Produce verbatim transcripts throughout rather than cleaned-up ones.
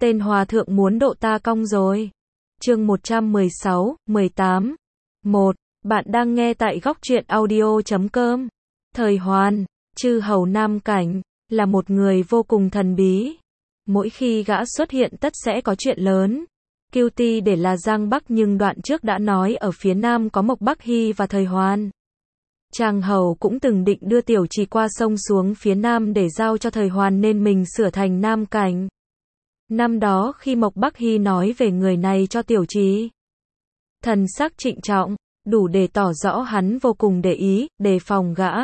tên hòa thượng muốn độ ta cong rồi. Chương một trăm mười sáu, mười tám. một. Bạn đang nghe tại góc truyện audio chấm com. Thời Hoàn, chư hầu Nam Cảnh, là một người vô cùng thần bí. Mỗi khi gã xuất hiện tất sẽ có chuyện lớn. Kiêu Ti để là Giang Bắc nhưng đoạn trước đã nói ở phía Nam có Mộc Bắc Hy và Thời Hoàn. Tràng hầu cũng từng định đưa Tiểu Trì qua sông xuống phía Nam để giao cho Thời Hoàn nên mình sửa thành Nam Cảnh. Năm đó khi Mộc Bắc Hy nói về người này cho Tiểu Trì, thần sắc trịnh trọng, đủ để tỏ rõ hắn vô cùng để ý, đề phòng gã.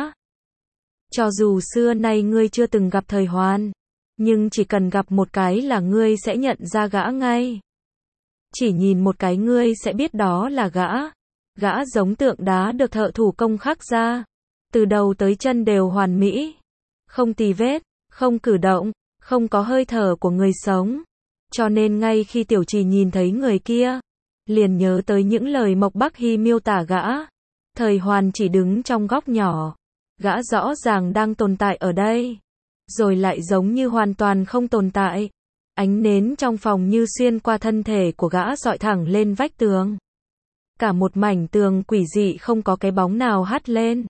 Cho dù xưa nay ngươi chưa từng gặp Thời Hoàn, nhưng chỉ cần gặp một cái là ngươi sẽ nhận ra gã ngay. Chỉ nhìn một cái ngươi sẽ biết đó là gã. Gã giống tượng đá được thợ thủ công khắc ra. Từ đầu tới chân đều hoàn mỹ. Không tì vết, không cử động, không có hơi thở của người sống. Cho nên ngay khi Tiểu Trì nhìn thấy người kia, liền nhớ tới những lời Mộc Bắc Hy miêu tả gã. Thời Hoàn chỉ đứng trong góc nhỏ. Gã rõ ràng đang tồn tại ở đây. Rồi lại giống như hoàn toàn không tồn tại. Ánh nến trong phòng như xuyên qua thân thể của gã dọi thẳng lên vách tường. Cả một mảnh tường quỷ dị không có cái bóng nào hắt lên.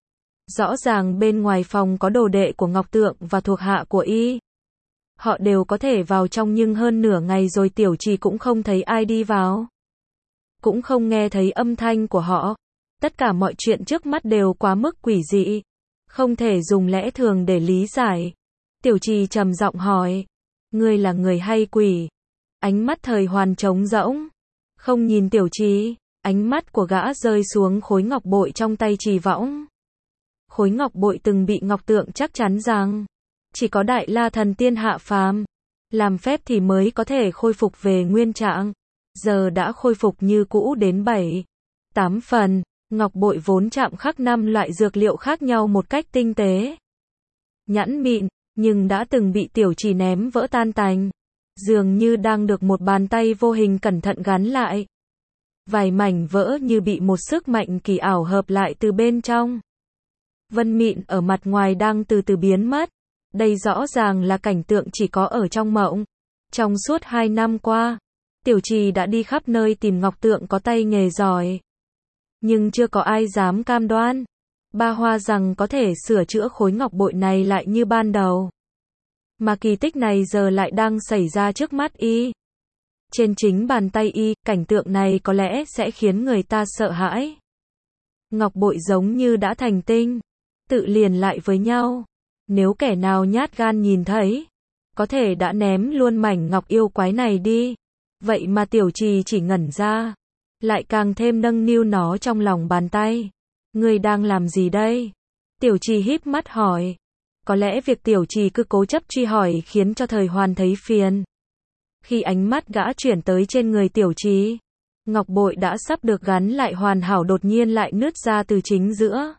Rõ ràng bên ngoài phòng có đồ đệ của Ngọc Tượng và thuộc hạ của y. Họ đều có thể vào trong nhưng hơn nửa ngày rồi Tiểu Trì cũng không thấy ai đi vào. Cũng không nghe thấy âm thanh của họ. Tất cả mọi chuyện trước mắt đều quá mức quỷ dị. Không thể dùng lẽ thường để lý giải. Tiểu Trì trầm giọng hỏi. Ngươi là người hay quỷ? Ánh mắt Thời Hoàn trống rỗng. Không nhìn Tiểu Trì. Ánh mắt của gã rơi xuống khối ngọc bội trong tay Trì Võng. Khối ngọc bội từng bị Ngọc Tượng chắc chắn rằng chỉ có Đại La Thần Tiên hạ phàm làm phép thì mới có thể khôi phục về nguyên trạng. Giờ đã khôi phục như cũ đến bảy, tám phần. Ngọc bội vốn chạm khắc năm loại dược liệu khác nhau một cách tinh tế, nhẵn mịn, nhưng đã từng bị Tiểu Trì ném vỡ tan tành. Dường như đang được một bàn tay vô hình cẩn thận gắn lại. Vài mảnh vỡ như bị một sức mạnh kỳ ảo hợp lại từ bên trong. Vân mịn ở mặt ngoài đang từ từ biến mất. Đây rõ ràng là cảnh tượng chỉ có ở trong mộng. Trong suốt hai năm qua, Tiểu Trì đã đi khắp nơi tìm Ngọc Tượng có tay nghề giỏi. Nhưng chưa có ai dám cam đoan ba hoa rằng có thể sửa chữa khối ngọc bội này lại như ban đầu. Mà kỳ tích này giờ lại đang xảy ra trước mắt y. Trên chính bàn tay y, cảnh tượng này có lẽ sẽ khiến người ta sợ hãi. Ngọc bội giống như đã thành tinh, tự liền lại với nhau. Nếu kẻ nào nhát gan nhìn thấy, có thể đã ném luôn mảnh ngọc yêu quái này đi. Vậy mà Tiểu Trì chỉ ngẩn ra, lại càng thêm nâng niu nó trong lòng bàn tay. Ngươi đang làm gì đây? Tiểu Trì híp mắt hỏi. Có lẽ việc Tiểu Trì cứ cố chấp truy hỏi khiến cho Thời Hoàn thấy phiền. Khi ánh mắt gã chuyển tới trên người Tiểu Trì, ngọc bội đã sắp được gắn lại hoàn hảo đột nhiên lại nứt ra từ chính giữa.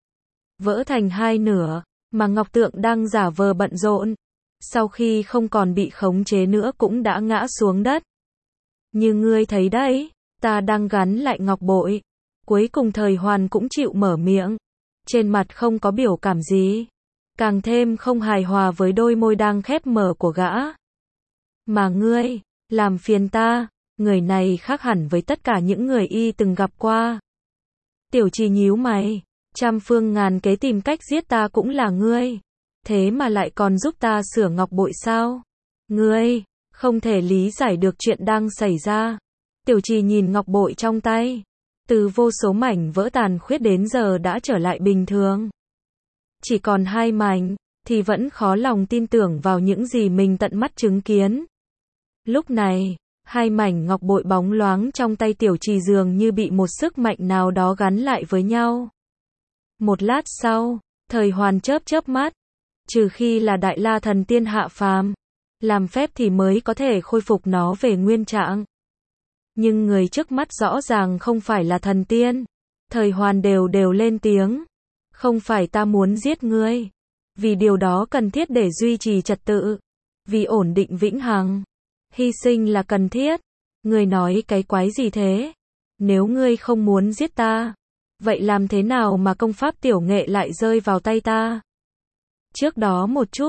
Vỡ thành hai nửa, mà Ngọc Tượng đang giả vờ bận rộn. Sau khi không còn bị khống chế nữa cũng đã ngã xuống đất. Như ngươi thấy đấy, ta đang gắn lại ngọc bội. Cuối cùng Thời Hoàn cũng chịu mở miệng. Trên mặt không có biểu cảm gì. Càng thêm không hài hòa với đôi môi đang khép mở của gã. Mà ngươi, làm phiền ta, người này khác hẳn với tất cả những người y từng gặp qua. Tiểu Trì nhíu mày, trăm phương ngàn kế tìm cách giết ta cũng là ngươi. Thế mà lại còn giúp ta sửa ngọc bội sao? Ngươi, không thể lý giải được chuyện đang xảy ra. Tiểu Trì nhìn ngọc bội trong tay. Từ vô số mảnh vỡ tàn khuyết đến giờ đã trở lại bình thường. Chỉ còn hai mảnh, thì vẫn khó lòng tin tưởng vào những gì mình tận mắt chứng kiến. Lúc này, hai mảnh ngọc bội bóng loáng trong tay Tiểu Trì dường như bị một sức mạnh nào đó gắn lại với nhau. Một lát sau, Thời Hoàn chớp chớp mắt. Trừ khi là Đại La Thần Tiên hạ phàm làm phép thì mới có thể khôi phục nó về nguyên trạng. Nhưng người trước mắt rõ ràng không phải là thần tiên. Thời Hoàn đều đều lên tiếng. Không phải ta muốn giết ngươi. Vì điều đó cần thiết để duy trì trật tự. Vì ổn định vĩnh hằng. Hy sinh là cần thiết. Ngươi nói cái quái gì thế? Nếu ngươi không muốn giết ta, vậy làm thế nào mà công pháp tiểu nghệ lại rơi vào tay ta? Trước đó một chút,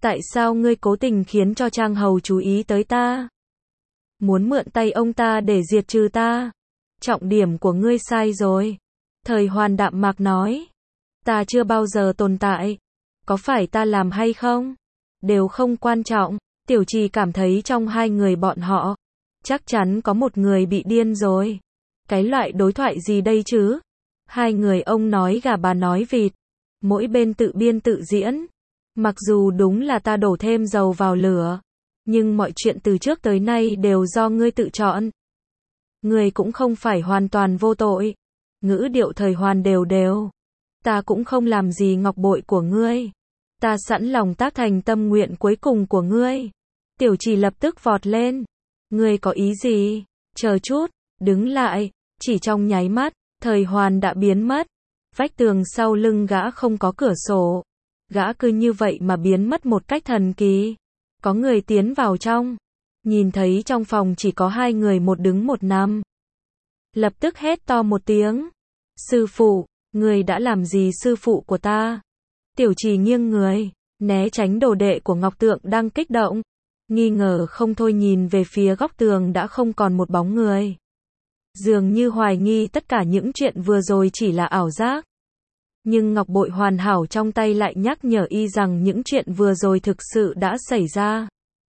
Tại sao ngươi cố tình khiến cho Trang Hầu chú ý tới ta? Muốn mượn tay ông ta để diệt trừ ta? Trọng điểm của ngươi sai rồi. Thời Hoàn đạm mạc nói. Ta chưa bao giờ tồn tại. Có phải ta làm hay không? Đều không quan trọng. Tiểu Trì cảm thấy trong hai người bọn họ, chắc chắn có một người bị điên rồi. Cái loại đối thoại gì đây chứ? Hai người ông nói gà bà nói vịt. Mỗi bên tự biên tự diễn. Mặc dù đúng là ta đổ thêm dầu vào lửa. Nhưng mọi chuyện từ trước tới nay đều do ngươi tự chọn. Ngươi cũng không phải hoàn toàn vô tội. Ngữ điệu Thời Hoàn đều đều. Ta cũng không làm gì ngọc bội của ngươi. Ta sẵn lòng tác thành tâm nguyện cuối cùng của ngươi. Tiểu Trì lập tức vọt lên. Ngươi có ý gì? Chờ chút, đứng lại. Chỉ trong nháy mắt, Thời Hoàn đã biến mất. Vách tường sau lưng gã không có cửa sổ. Gã cứ như vậy mà biến mất một cách thần kỳ. Có người tiến vào trong. Nhìn thấy trong phòng chỉ có hai người, một đứng một nằm. Lập tức hét to một tiếng. Sư phụ, người đã làm gì sư phụ của ta? Tiểu Trì nghiêng người, né tránh đồ đệ của Ngọc Tượng đang kích động. Nghi ngờ không thôi nhìn về phía góc tường đã không còn một bóng người. Dường như hoài nghi tất cả những chuyện vừa rồi chỉ là ảo giác. Nhưng ngọc bội hoàn hảo trong tay lại nhắc nhở y rằng những chuyện vừa rồi thực sự đã xảy ra.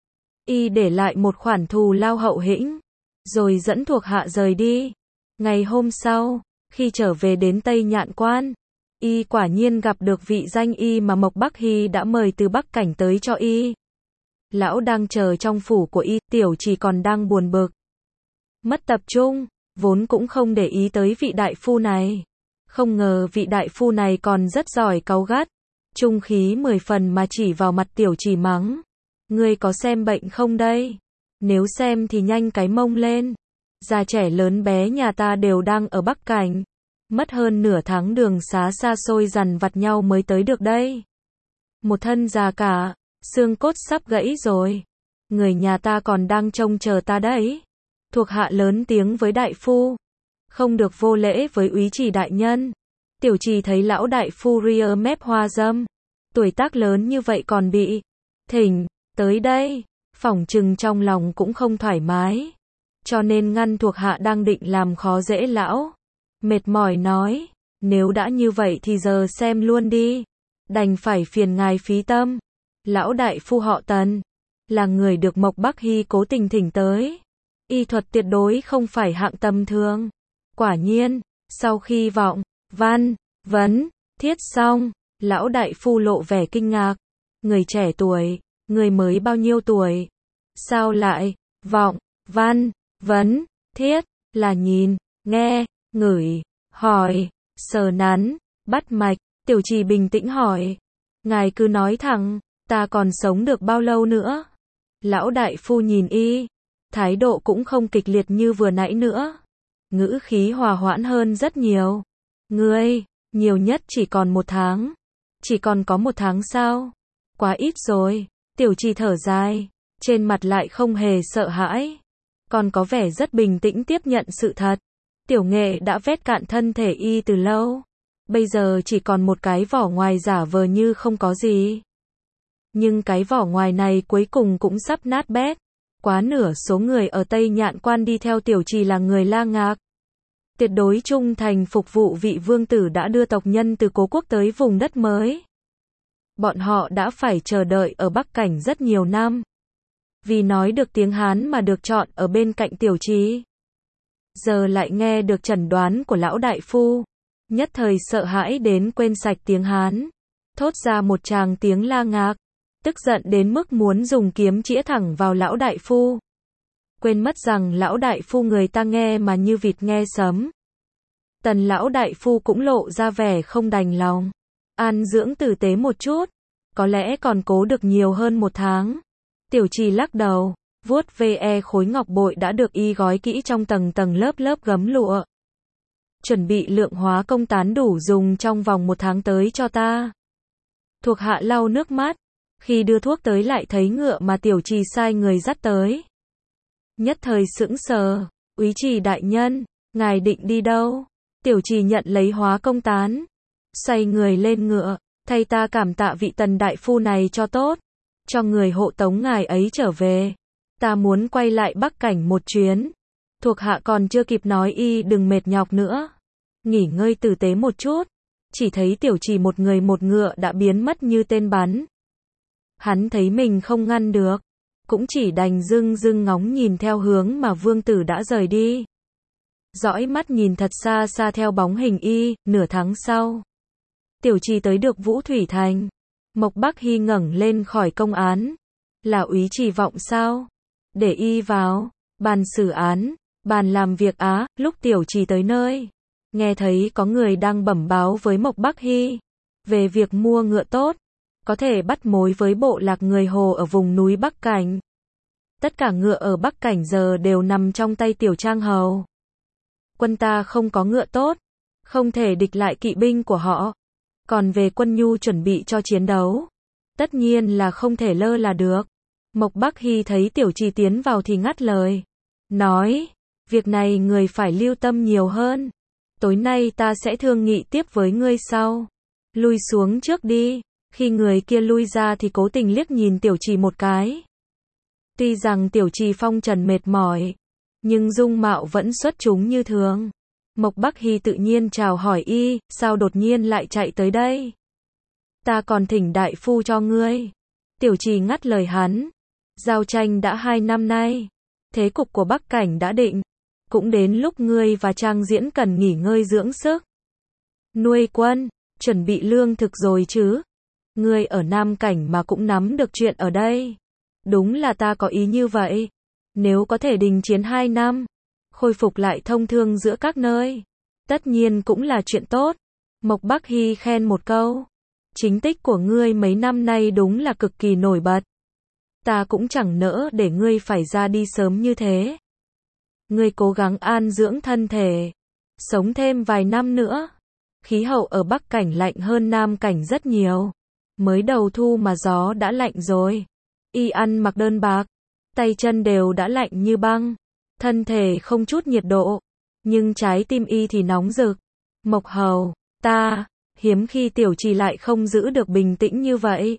Y để lại một khoản thù lao hậu hĩnh, rồi dẫn thuộc hạ rời đi. Ngày hôm sau, khi trở về đến Tây Nhạn Quan, y quả nhiên gặp được vị danh y mà Mộc Bắc Hy đã mời từ Bắc Cảnh tới cho y. Lão đang chờ trong phủ của y, Tiểu Trì còn đang buồn bực. Mất tập trung, vốn cũng không để ý tới vị đại phu này. Không ngờ vị đại phu này còn rất giỏi cáu gắt. Trung khí mười phần mà chỉ vào mặt Tiểu Trì mắng. Ngươi có xem bệnh không đây? Nếu xem thì nhanh cái mông lên. Già trẻ lớn bé nhà ta đều đang ở Bắc Cảnh. Mất hơn nửa tháng đường xá xa xôi dằn vặt nhau mới tới được đây. Một thân già cả, xương cốt sắp gãy rồi. Người nhà ta còn đang trông chờ ta đấy. Thuộc hạ lớn tiếng với đại phu. Không được vô lễ với úy Trì đại nhân. Tiểu Trì thấy lão đại phu ria mép hoa dâm. Tuổi tác lớn như vậy còn bị thỉnh tới đây. Phỏng chừng trong lòng cũng không thoải mái. Cho nên ngăn thuộc hạ đang định làm khó dễ lão. Mệt mỏi nói. Nếu đã như vậy thì giờ xem luôn đi. Đành phải phiền ngài phí tâm. Lão đại phu họ Tần. Là người được Mộc Bắc Hy cố tình thỉnh tới. Y thuật tuyệt đối không phải hạng tầm thường. Quả nhiên, sau khi vọng, văn, vấn, thiết xong, lão đại phu lộ vẻ kinh ngạc. Người trẻ tuổi, người mới bao nhiêu tuổi? Sao lại, vọng, văn, vấn, thiết, là nhìn, nghe, ngửi, hỏi, sờ nắn, bắt mạch. Tiểu Trì bình tĩnh hỏi. Ngài cứ nói thẳng, ta còn sống được bao lâu nữa? Lão đại phu nhìn y, thái độ cũng không kịch liệt như vừa nãy nữa. Ngữ khí hòa hoãn hơn rất nhiều. Ngươi, nhiều nhất chỉ còn một tháng. Chỉ còn có một tháng sao? Quá ít rồi. Tiểu Trì thở dài, trên mặt lại không hề sợ hãi. Còn có vẻ rất bình tĩnh tiếp nhận sự thật. Tiểu Nghệ đã vét cạn thân thể y từ lâu. Bây giờ chỉ còn một cái vỏ ngoài giả vờ như không có gì. Nhưng cái vỏ ngoài này cuối cùng cũng sắp nát bét. Quá nửa số người ở Tây Nhạn Quan đi theo Tiểu Trì là người La Ngạc. Tuyệt đối trung thành phục vụ vị vương tử đã đưa tộc nhân từ cố quốc tới vùng đất mới. Bọn họ đã phải chờ đợi ở Bắc Cảnh rất nhiều năm. Vì nói được tiếng Hán mà được chọn ở bên cạnh Tiểu Trì. Giờ lại nghe được chẩn đoán của lão đại phu. Nhất thời sợ hãi đến quên sạch tiếng Hán. Thốt ra một tràng tiếng La Ngạc. Tức giận đến mức muốn dùng kiếm chĩa thẳng vào lão đại phu. Quên mất rằng lão đại phu người ta nghe mà như vịt nghe sấm. Tần lão đại phu cũng lộ ra vẻ không đành lòng. An dưỡng tử tế một chút. Có lẽ còn cố được nhiều hơn một tháng. Tiểu Trì lắc đầu, vuốt ve khối ngọc bội đã được y gói kỹ trong tầng tầng lớp lớp gấm lụa. Chuẩn bị lượng hóa công tán đủ dùng trong vòng một tháng tới cho ta. Thuộc hạ lau nước mắt. Khi đưa thuốc tới lại thấy ngựa mà Tiểu Trì sai người dắt tới. Nhất thời sững sờ. Úy Trì đại nhân, ngài định đi đâu? Tiểu Trì nhận lấy hóa công tán. Xoay người lên ngựa. Thay ta cảm tạ vị Tần đại phu này cho tốt. cho người hộ tống ngài ấy trở về. Ta muốn quay lại Bắc Cảnh một chuyến. Thuộc hạ còn chưa kịp nói y đừng mệt nhọc nữa. Nghỉ ngơi tử tế một chút. Chỉ thấy Tiểu Trì một người một ngựa đã biến mất như tên bắn. Hắn thấy mình không ngăn được. Cũng chỉ đành dưng dưng ngóng nhìn theo hướng mà vương tử đã rời đi. Dõi mắt nhìn thật xa xa theo bóng hình y, nửa tháng sau. Tiểu Trì tới được Vũ Thủy Thành. Mộc Bắc Hy ngẩng lên khỏi công án. Là úy Trì vọng sao? Để y vào. Bàn xử án, bàn làm việc á, lúc Tiểu Trì tới nơi. Nghe thấy có người đang bẩm báo với Mộc Bắc Hy. Về việc mua ngựa tốt. Có thể bắt mối với bộ lạc người Hồ ở vùng núi Bắc Cảnh. Tất cả ngựa ở Bắc Cảnh giờ đều nằm trong tay Tiểu Trang Hầu. Quân ta không có ngựa tốt. Không thể địch lại kỵ binh của họ. Còn về quân nhu chuẩn bị cho chiến đấu. Tất nhiên là không thể lơ là được. Mộc Bắc Hy thấy Tiểu Trì tiến vào thì ngắt lời. Nói, việc này người phải lưu tâm nhiều hơn. Tối nay ta sẽ thương nghị tiếp với ngươi sau. Lui xuống trước đi. Khi người kia lui ra thì cố tình liếc nhìn Tiểu Trì một cái. Tuy rằng Tiểu Trì phong trần mệt mỏi, nhưng dung mạo vẫn xuất chúng như thường. Mộc Bắc Hy tự nhiên chào hỏi y, sao đột nhiên lại chạy tới đây? Ta còn thỉnh đại phu cho ngươi. Tiểu Trì ngắt lời hắn. Giao tranh đã hai năm nay. Thế cục của Bắc Cảnh đã định. Cũng đến lúc ngươi và Trang Diễn cần nghỉ ngơi dưỡng sức. Nuôi quân, chuẩn bị lương thực rồi chứ? Ngươi ở Nam Cảnh mà cũng nắm được chuyện ở đây. Đúng là ta có ý như vậy. Nếu có thể đình chiến hai năm, khôi phục lại thông thương giữa các nơi, tất nhiên cũng là chuyện tốt. Mộc Bắc Hy khen một câu. Chính tích của ngươi mấy năm nay đúng là cực kỳ nổi bật. Ta cũng chẳng nỡ để ngươi phải ra đi sớm như thế. Ngươi cố gắng an dưỡng thân thể, sống thêm vài năm nữa. Khí hậu ở Bắc Cảnh lạnh hơn Nam Cảnh rất nhiều. Mới đầu thu mà gió đã lạnh rồi. Y ăn mặc đơn bạc, tay chân đều đã lạnh như băng, thân thể không chút nhiệt độ, nhưng trái tim y thì nóng rực. Mộc Hầu, ta, hiếm khi Tiểu Trì lại không giữ được bình tĩnh như vậy.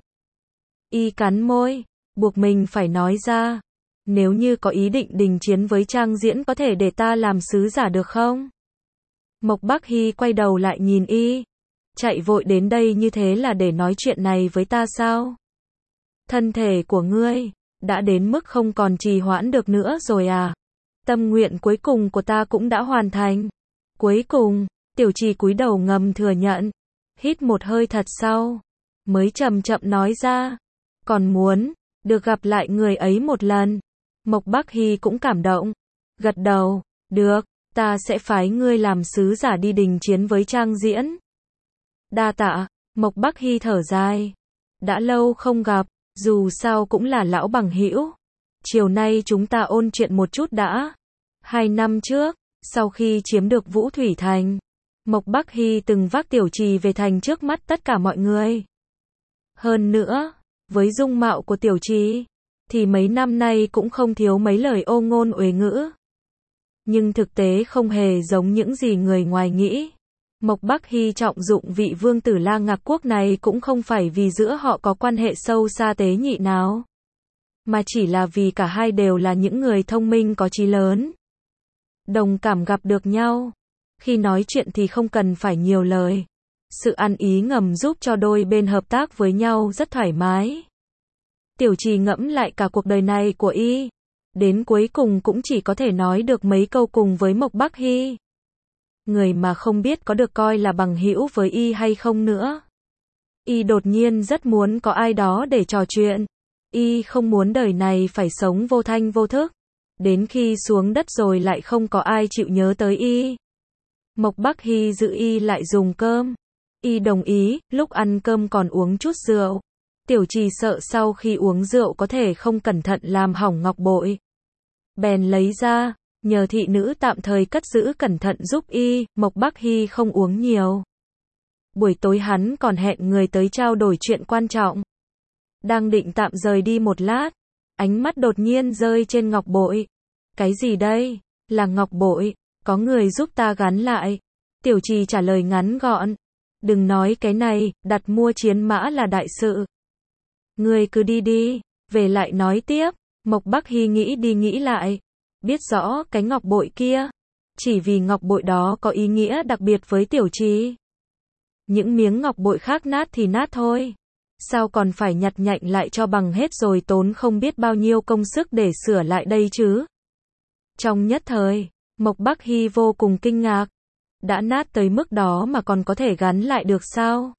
Y cắn môi, buộc mình phải nói ra. Nếu như có ý định đình chiến với Trang Diễn có thể để ta làm sứ giả được không? Mộc Bắc Hy quay đầu lại nhìn y. Chạy vội đến đây như thế là để nói chuyện này với ta sao? Thân thể của ngươi đã đến mức không còn trì hoãn được nữa rồi à? Tâm nguyện cuối cùng của ta cũng đã hoàn thành. Cuối cùng, Tiểu Trì cúi đầu ngầm thừa nhận, hít một hơi thật sâu, mới chậm chậm nói ra, còn muốn được gặp lại người ấy một lần. Mộc Bắc Hy cũng cảm động, gật đầu, được, ta sẽ phái ngươi làm sứ giả đi đình chiến với Trang Diễn. Đa tạ. Mộc Bắc Hy thở dài. Đã lâu không gặp, dù sao cũng là lão bằng hữu. Chiều nay chúng ta ôn chuyện một chút đã. Hai năm trước, sau khi chiếm được Vũ Thủy Thành, Mộc Bắc Hy từng vác Tiểu Trì về thành trước mắt tất cả mọi người. Hơn nữa, với dung mạo của Tiểu Trì, thì mấy năm nay cũng không thiếu mấy lời ô ngôn uế ngữ. Nhưng thực tế không hề giống những gì người ngoài nghĩ. Mộc Bắc Hy trọng dụng vị vương tử La Ngạc Quốc này cũng không phải vì giữa họ có quan hệ sâu xa tế nhị nào, mà chỉ là vì cả hai đều là những người thông minh có trí lớn. Đồng cảm gặp được nhau. Khi nói chuyện thì không cần phải nhiều lời. Sự ăn ý ngầm giúp cho đôi bên hợp tác với nhau rất thoải mái. Tiểu Trì ngẫm lại cả cuộc đời này của y. Đến cuối cùng cũng chỉ có thể nói được mấy câu cùng với Mộc Bắc Hy. Người mà không biết có được coi là bằng hữu với y hay không nữa. Y đột nhiên rất muốn có ai đó để trò chuyện. Y không muốn đời này phải sống vô thanh vô thức. Đến khi xuống đất rồi lại không có ai chịu nhớ tới y. Mộc Bắc Hy giữ y lại dùng cơm. Y đồng ý, lúc ăn cơm còn uống chút rượu. Tiểu Trì sợ sau khi uống rượu có thể không cẩn thận làm hỏng ngọc bội. Bèn lấy ra, nhờ thị nữ tạm thời cất giữ cẩn thận giúp y. Mộc Bắc Hy không uống nhiều. Buổi tối hắn còn hẹn người tới trao đổi chuyện quan trọng. Đang định tạm rời đi một lát, ánh mắt đột nhiên rơi trên ngọc bội. Cái gì đây? Là ngọc bội, có người giúp ta gắn lại. Tiểu Trì trả lời ngắn gọn. Đừng nói cái này, đặt mua chiến mã là đại sự. Ngươi cứ đi đi, về lại nói tiếp. Mộc Bắc Hy nghĩ đi nghĩ lại, biết rõ cái ngọc bội kia, chỉ vì ngọc bội đó có ý nghĩa đặc biệt với Tiểu Trì. Những miếng ngọc bội khác nát thì nát thôi, sao còn phải nhặt nhạnh lại cho bằng hết rồi tốn không biết bao nhiêu công sức để sửa lại đây chứ. Trong nhất thời, Mộc Bắc Hy vô cùng kinh ngạc, đã nát tới mức đó mà còn có thể gắn lại được sao?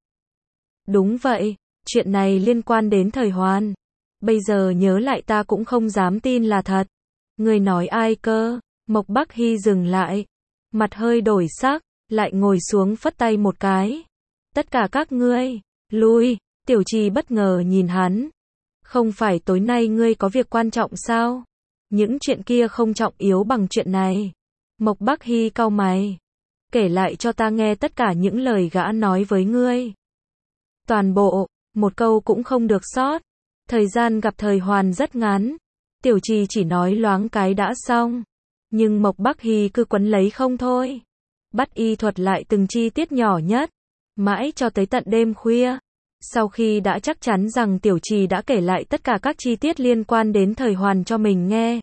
Đúng vậy, chuyện này liên quan đến Thời Hoàn. Bây giờ nhớ lại ta cũng không dám tin là thật. Người nói ai cơ? Mộc Bắc Hy dừng lại, mặt hơi đổi sắc, lại ngồi xuống phất tay một cái. Tất cả các ngươi, lui. Tiểu Trì bất ngờ nhìn hắn. Không phải tối nay ngươi có việc quan trọng sao? Những chuyện kia không trọng yếu bằng chuyện này. Mộc Bắc Hy cau mày. Kể lại cho ta nghe tất cả những lời gã nói với ngươi. Toàn bộ, một câu cũng không được sót. Thời gian gặp Thời Hoàn rất ngắn. Tiểu Trì chỉ nói loáng cái đã xong. Nhưng Mộc Bắc Hy cứ quấn lấy không thôi. Bắt y thuật lại từng chi tiết nhỏ nhất. Mãi cho tới tận đêm khuya. Sau khi đã chắc chắn rằng Tiểu Trì đã kể lại tất cả các chi tiết liên quan đến Thời Hoàn cho mình nghe.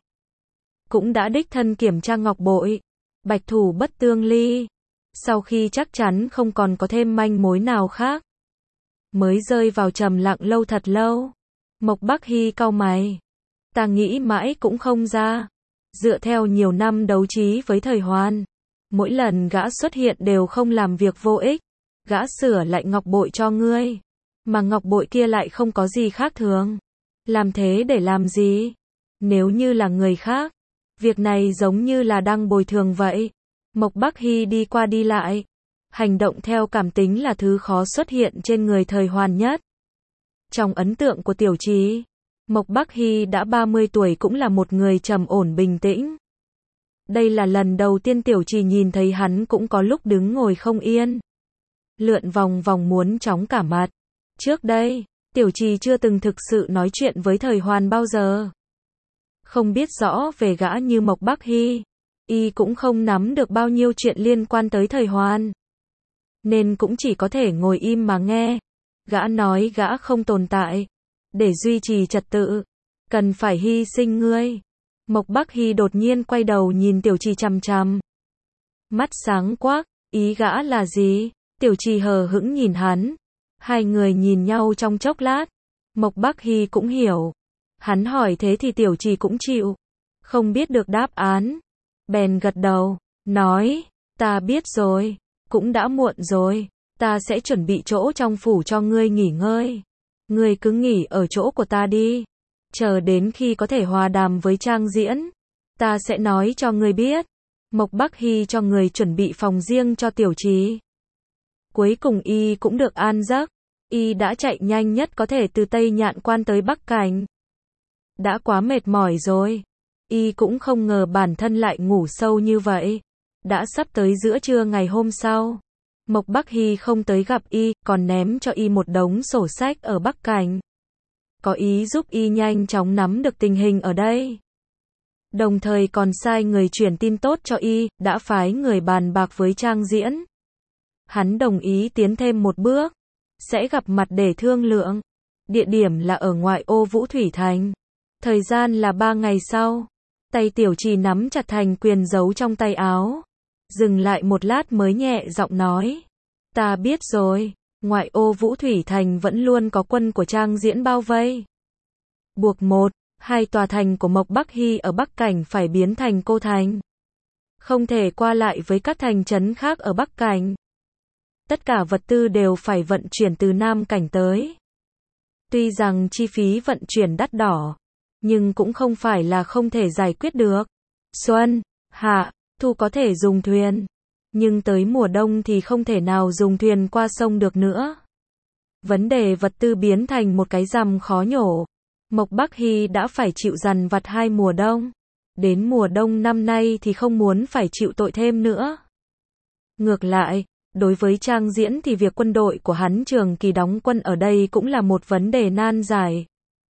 Cũng đã đích thân kiểm tra ngọc bội. Bạch thủ bất tương ly. Sau khi chắc chắn không còn có thêm manh mối nào khác, mới rơi vào trầm lặng lâu thật lâu. Mộc Bắc Hy cau mày. Ta nghĩ mãi cũng không ra. Dựa theo nhiều năm đấu trí với Thời Hoàn, mỗi lần gã xuất hiện đều không làm việc vô ích. Gã sửa lại ngọc bội cho ngươi, mà ngọc bội kia lại không có gì khác thường. Làm thế để làm gì? Nếu như là người khác, việc này giống như là đang bồi thường vậy. Mộc Bắc Hy đi qua đi lại. Hành động theo cảm tính là thứ khó xuất hiện trên người Thời Hoàn nhất. Trong ấn tượng của Tiểu Trì, Mộc Bắc Hy đã ba mươi tuổi cũng là một người trầm ổn bình tĩnh. Đây là lần đầu tiên Tiểu Trì nhìn thấy hắn cũng có lúc đứng ngồi không yên. Lượn vòng vòng muốn chóng cả mặt. Trước đây, Tiểu Trì chưa từng thực sự nói chuyện với Thời Hoàn bao giờ. Không biết rõ về gã như Mộc Bắc Hy, y cũng không nắm được bao nhiêu chuyện liên quan tới Thời Hoàn. Nên cũng chỉ có thể ngồi im mà nghe. Gã nói gã không tồn tại. Để duy trì trật tự, cần phải hy sinh ngươi. Mộc Bắc Hy đột nhiên quay đầu nhìn Tiểu Trì chằm chằm. Mắt sáng quắc, ý gã là gì? Tiểu Trì hờ hững nhìn hắn. Hai người nhìn nhau trong chốc lát. Mộc Bắc Hy cũng hiểu. Hắn hỏi thế thì Tiểu Trì cũng chịu. Không biết được đáp án. Bèn gật đầu, nói, ta biết rồi, cũng đã muộn rồi, ta sẽ chuẩn bị chỗ trong phủ cho ngươi nghỉ ngơi. Ngươi cứ nghỉ ở chỗ của ta đi. Chờ đến khi có thể hòa đàm với Trang Diễn, ta sẽ nói cho ngươi biết. Mộc Bắc Hy cho người chuẩn bị phòng riêng cho Tiểu Trì. Cuối cùng y cũng được an giấc. Y đã chạy nhanh nhất có thể từ Tây Nhạn Quan tới Bắc Cảnh. Đã quá mệt mỏi rồi. Y cũng không ngờ bản thân lại ngủ sâu như vậy. Đã sắp tới giữa trưa ngày hôm sau. Mộc Bắc Hy không tới gặp y, còn ném cho y một đống sổ sách ở Bắc Cảnh. Có ý giúp y nhanh chóng nắm được tình hình ở đây. Đồng thời còn sai người chuyển tin tốt cho y, đã phái người bàn bạc với Trang Diễn. Hắn đồng ý tiến thêm một bước. Sẽ gặp mặt để thương lượng. Địa điểm là ở ngoại ô Vũ Thủy Thành. Thời gian là ba ngày sau. Tay Tiểu Trì nắm chặt thành quyền giấu trong tay áo. Dừng lại một lát mới nhẹ giọng nói. Ta biết rồi, ngoại ô Vũ Thủy Thành vẫn luôn có quân của Trang Diễn bao vây. Buộc một, hai tòa thành của Mộc Bắc Hy ở Bắc Cảnh phải biến thành cô thành. Không thể qua lại với các thành trấn khác ở Bắc Cảnh. Tất cả vật tư đều phải vận chuyển từ Nam Cảnh tới. Tuy rằng chi phí vận chuyển đắt đỏ, nhưng cũng không phải là không thể giải quyết được. Xuân, hạ, thu có thể dùng thuyền, nhưng tới mùa đông thì không thể nào dùng thuyền qua sông được nữa. Vấn đề vật tư biến thành một cái rằm khó nhổ. Mộc Bắc Hy đã phải chịu dằn vặt hai mùa đông. Đến mùa đông năm nay thì không muốn phải chịu tội thêm nữa. Ngược lại, đối với Trang Diễn thì việc quân đội của hắn trường kỳ đóng quân ở đây cũng là một vấn đề nan giải.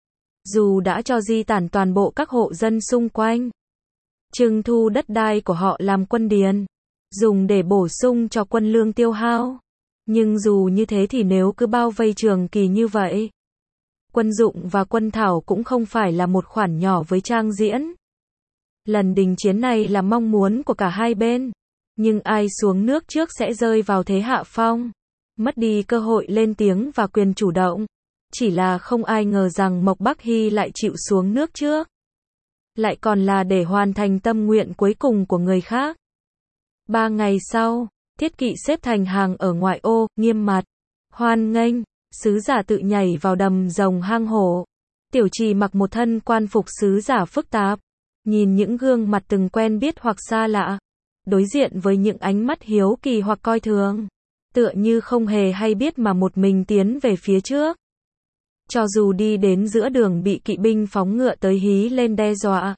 Dù đã cho di tản toàn bộ các hộ dân xung quanh, trưng thu đất đai của họ làm quân điền, dùng để bổ sung cho quân lương tiêu hao. Nhưng dù như thế thì nếu cứ bao vây trường kỳ như vậy, Quân dụng và quân thảo cũng không phải là một khoản nhỏ với Trang Diễn. Lần đình chiến này là mong muốn của cả hai bên, nhưng ai xuống nước trước sẽ rơi vào thế hạ phong, mất đi cơ hội lên tiếng và quyền chủ động. Chỉ là không ai ngờ rằng Mộc Bắc Hy lại chịu xuống nước trước, lại còn là để hoàn thành tâm nguyện cuối cùng của người khác. Ba ngày sau, thiết kỵ xếp thành hàng ở ngoại ô, nghiêm mặt, hoan nghênh, sứ giả tự nhảy vào đầm rồng hang hổ. Tiểu Trì mặc một thân quan phục sứ giả phức tạp, nhìn những gương mặt từng quen biết hoặc xa lạ, đối diện với những ánh mắt hiếu kỳ hoặc coi thường, tựa như không hề hay biết mà một mình tiến về phía trước. Cho dù đi đến giữa đường bị kỵ binh phóng ngựa tới hí lên đe dọa,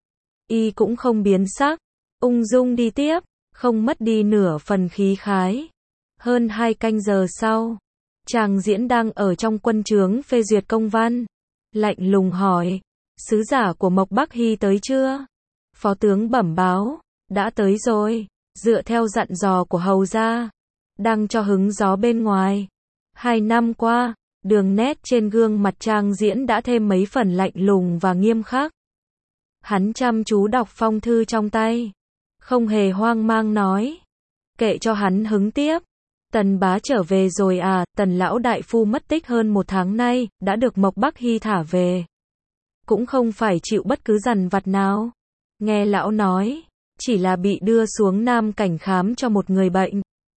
y cũng không biến sắc, ung dung đi tiếp, không mất đi nửa phần khí khái. Hơn hai canh giờ sau, Trang Diễn đang ở trong quân trướng phê duyệt công văn, lạnh lùng hỏi, sứ giả của Mộc Bắc Hy tới chưa? Phó tướng bẩm báo, đã tới rồi, dựa theo dặn dò của hầu gia, đang cho hứng gió bên ngoài. Hai năm qua, đường nét trên gương mặt Trang Diễn đã thêm mấy phần lạnh lùng và nghiêm khắc. Hắn chăm chú đọc phong thư trong tay, không hề hoang mang nói, kệ cho hắn hứng tiếp. Tần bá trở về rồi à? Tần lão đại phu mất tích hơn một tháng nay, đã được Mộc Bắc Hy thả về, cũng không phải chịu bất cứ dằn vặt nào. Nghe lão nói, chỉ là bị đưa xuống Nam Cảnh khám cho một người bệnh,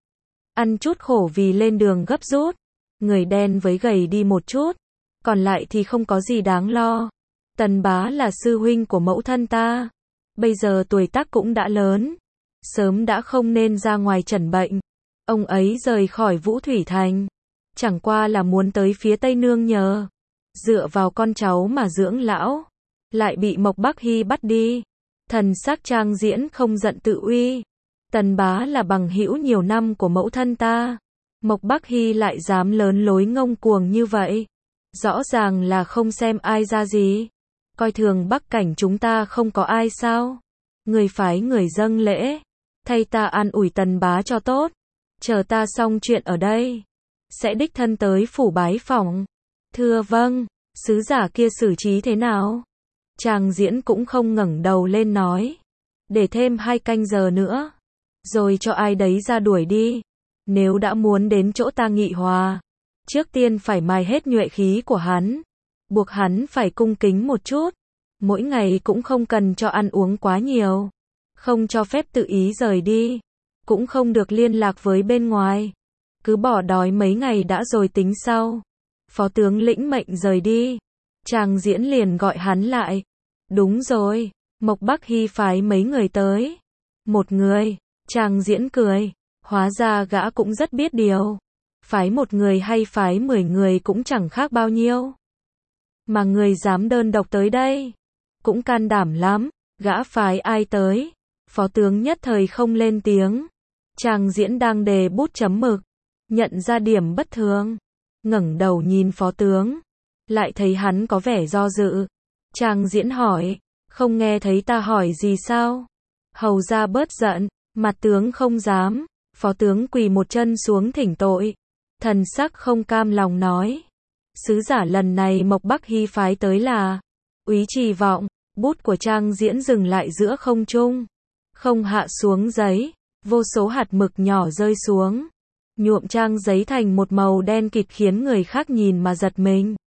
ăn chút khổ vì lên đường gấp rút. Người đen với gầy đi một chút, còn lại thì không có gì đáng lo. Tần bá là sư huynh của mẫu thân ta, bây giờ tuổi tác cũng đã lớn, sớm đã không nên ra ngoài chẩn bệnh. Ông ấy rời khỏi Vũ Thủy Thành, chẳng qua là muốn tới phía Tây nương nhờ, dựa vào con cháu mà dưỡng lão, lại bị Mộc Bắc Hy bắt đi. Thần sắc Trang Diễn không giận tự uy, Tần bá là bằng hữu nhiều năm của mẫu thân ta, Mộc Bắc Hy lại dám lớn lối ngông cuồng như vậy, rõ ràng là không xem ai ra gì, coi thường Bắc Cảnh chúng ta không có ai sao? Người phái người dâng lễ, thay ta an ủi Tần bá cho tốt, chờ ta xong chuyện ở đây, sẽ đích thân tới phủ bái phỏng. Thưa vâng, sứ giả kia xử trí thế nào? Trang Diễn cũng không ngẩng đầu lên nói, để thêm hai canh giờ nữa, rồi cho ai đấy ra đuổi đi. Nếu đã muốn đến chỗ ta nghị hòa, trước tiên phải mài hết nhuệ khí của hắn, buộc hắn phải cung kính một chút, mỗi ngày cũng không cần cho ăn uống quá nhiều, không cho phép tự ý rời đi, cũng không được liên lạc với bên ngoài, cứ bỏ đói mấy ngày đã rồi tính sau. Phó tướng lĩnh mệnh rời đi, Trang Diễn liền gọi hắn lại. Đúng rồi, Mộc Bắc Hy phái mấy người tới. Một người, Trang Diễn cười, hóa ra gã cũng rất biết điều. Phái một người hay phái mười người cũng chẳng khác bao nhiêu. Mà người dám đơn độc tới đây, cũng can đảm lắm. Gã phái ai tới? Phó tướng nhất thời không lên tiếng. Trang Diễn đang đề bút chấm mực, nhận ra điểm bất thường, ngẩng đầu nhìn phó tướng, lại thấy hắn có vẻ do dự. Trang Diễn hỏi, không nghe thấy ta hỏi gì sao? Hầu ra bớt giận, mặt tướng không dám. Phó tướng quỳ một chân xuống thỉnh tội, thần sắc không cam lòng nói, sứ giả lần này Mộc Bắc Hy phái tới là Úy Trì Vọng. Bút của Trang Diễn dừng lại giữa không trung, không hạ xuống giấy, vô số hạt mực nhỏ rơi xuống, nhuộm trang giấy thành một màu đen kịt khiến người khác nhìn mà giật mình.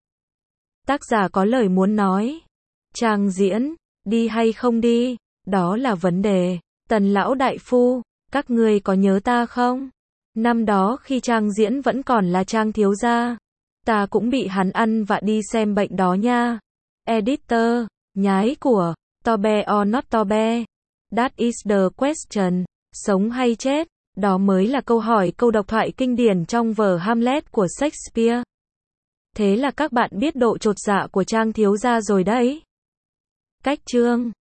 Tác giả có lời muốn nói. Trang Diễn, đi hay không đi, đó là vấn đề. Tần lão đại phu, các ngươi có nhớ ta không? Năm đó khi Trang Diễn vẫn còn là Trang thiếu gia, ta cũng bị hắn ăn vạ đi xem bệnh đó nha. Editor, nhái của, Tobe or not Tobe? That is the question. Sống hay chết? Đó mới là câu hỏi, câu độc thoại kinh điển trong vở Hamlet của Shakespeare. Thế là các bạn biết độ chột dạ của Trang thiếu gia rồi đấy. Cách chương